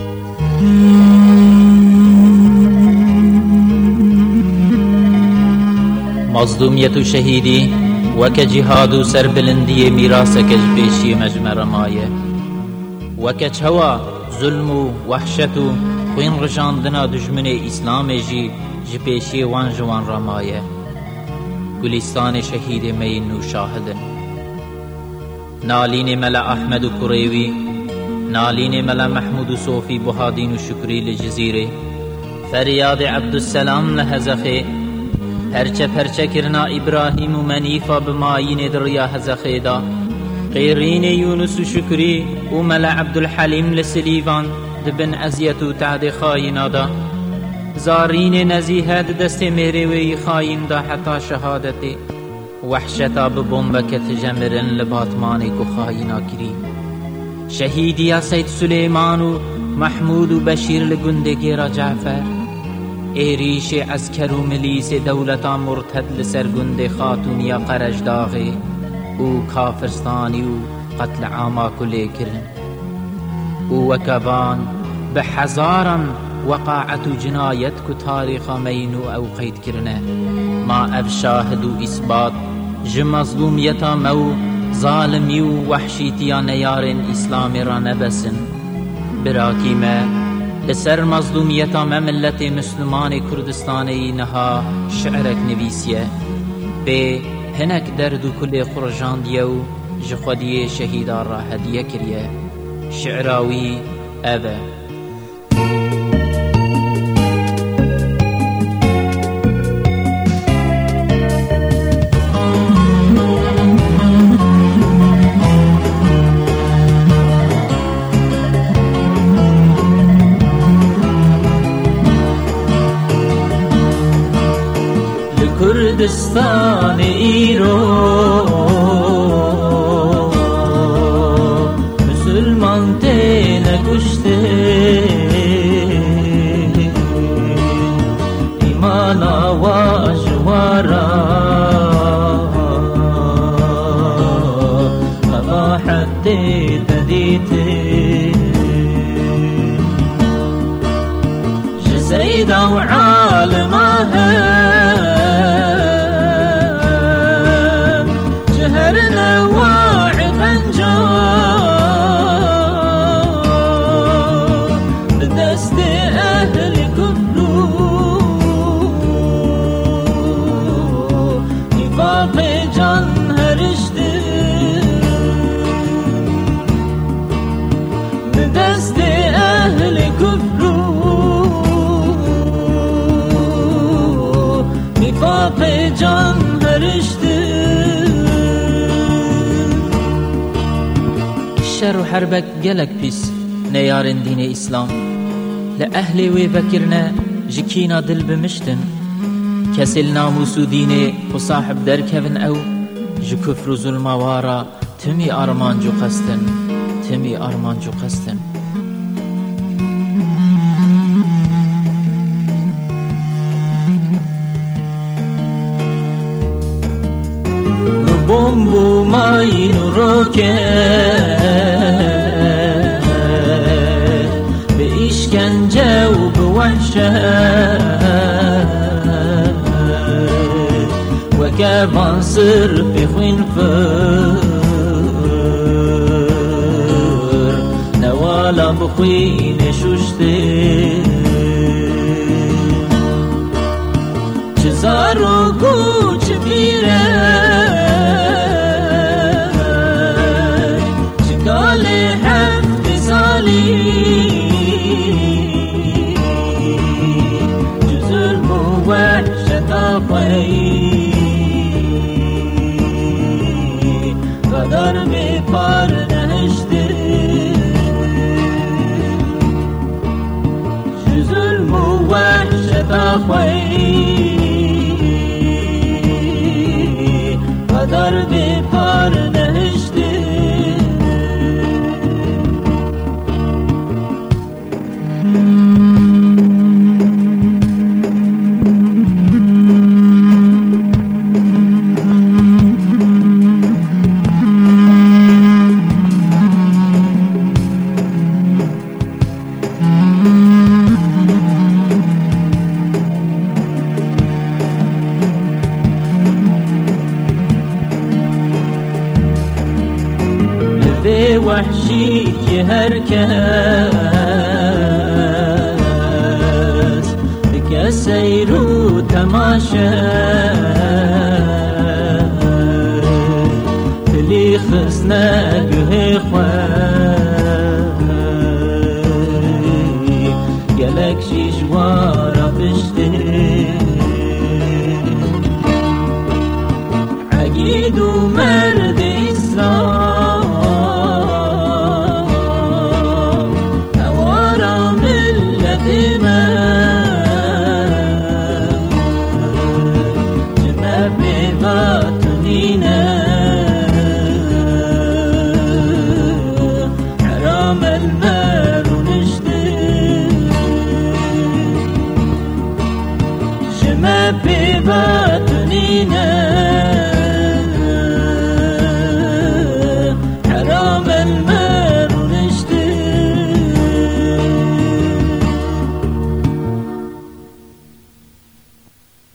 مظلومیت و شهیدی وک جهاد و سربلندی میراث کج پیشی مجمر مایه وک چوا ظلم و وحشت و خوین رجاندنا دجمن اسلام جی پیشی وان جوان رمایه گلستان شهید مین و شاهدن نالین ملا احمد و کریوی نالین ملا محمود و صوفی بهادین و شکری لجزیره فریاد عبدالسلام لهزخه پرچه پرچه کرنا ابراهیم و منیفا بماین دریا هزخه دا غیرین یونس و شکری و ملا عبدالحلیم لسلیوان دبن ازیت و تعد خاینا دا زارین نزیهت دست میره وی خاین دا حتی شهادتی وحشتا ببومبکت جمرن لباتمانی کو خاینا کری شهیدیا سید سلیمان و محمود و بشیر لگندگی را جعفر ایریش عسکر و ملیس دولتا مرتد لسرگند خاتونیا قرج داغی او کافرستانی و قتل عاما کلی کرن او وکبان بحزارا وقاعت و جنایت کو تاریخ مینو او قید کرنه ما اف شاهد و اثبات مظلومیتا مو ظالمی و وحشیتیا نیارن اسلام را نبسن براکی ما لسر مظلومیتا ما ملت مسلمان کردستانی نها شعرک نویسیه به هنک درد و کل خرجان دیو جخودی شهیدان را هدیه کریه شعراوی اوه کردستان ایرو مسلمان ته نکشته ایمان آواز وارا قباحت تدیته جزيدا وعالمها جان هرشته شر و حربك گلک پیس نیارن دین اسلام لأهل وی بکرنا جکینا دل بمشتن کسل ناموس و دین و صاحب درکفن او جکفر و ظلم وارا تمی آرمان جو قستن تمی آرمان جو قستن بومبو ماین روکه به اشکنجه و به وحشت و کبان صرف خوین فر نوالا بخوین ششته چه زار و گوچ بیره قدر می پار نهشته ظلم و وحشت آخوی قدر می پار نهشته وحشی که هر کس که سیر و تماشا تلی خسنه گه خواه گلک شیشوارا پشته عقید و مرد اسلام هوارا ملت من جمع بباطنینه حرام المال نشته جمع بباطنینه